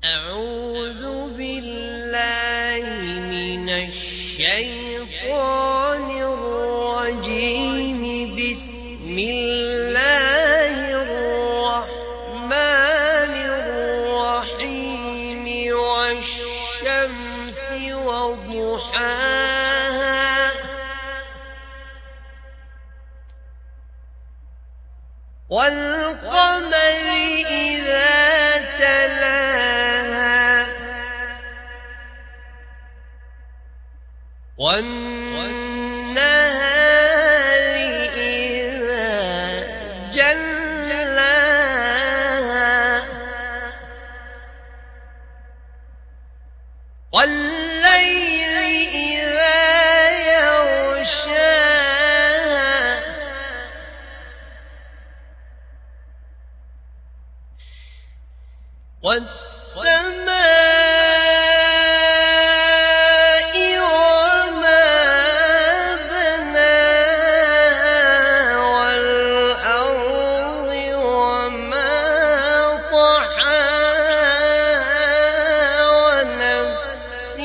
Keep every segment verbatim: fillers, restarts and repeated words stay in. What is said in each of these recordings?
أعوذ بالله من الشيطان الرجيم. بسم الله الرحمن الرحيم. والشمس وضحاها والقمر إذا تلاها والنهار إذا جلاها والليل إذا يغشاها والسماء وما بناها والأرض وما طحاها ونفس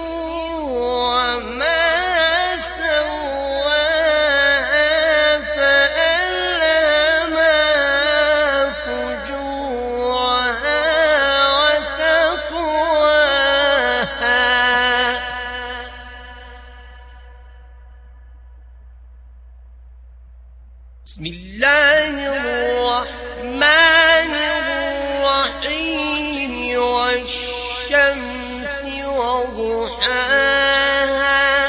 وما سواها فألهمها فجورها بسم الله الرحمن الرحيم. والشمس وضحاها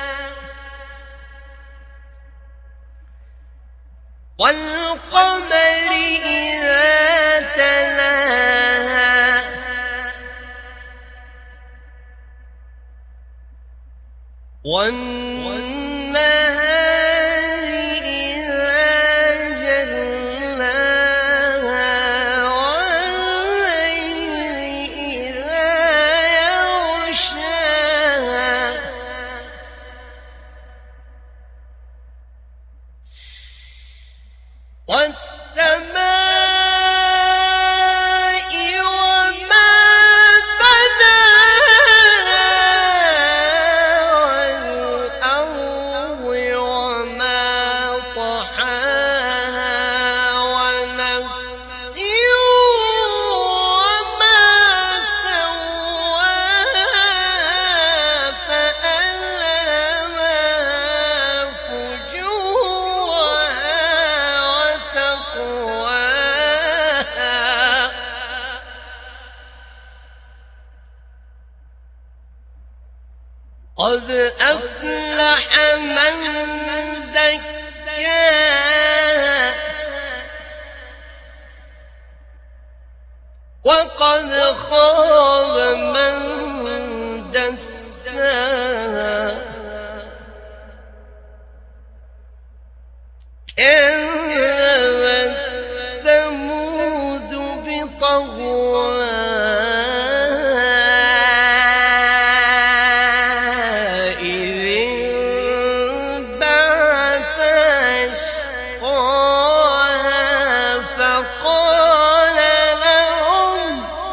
والقمر إذا تلاها والنهار إذا جلاها والليل إذا يغشاها والسماء وما بناها والأرض وما طحاها ونفس وما سواها فألهمها فجورها وتقواها قد أفلح من زكاها وقد خاب من دساها. كذبت ثمود بطغواها إذ انبعث أشقاها فقال لهم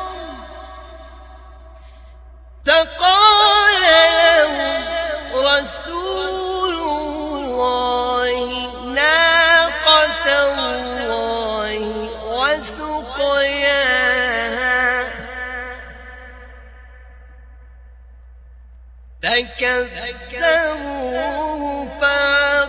فقال لهم رسول الله ناقة الله وسقياها فكذبوه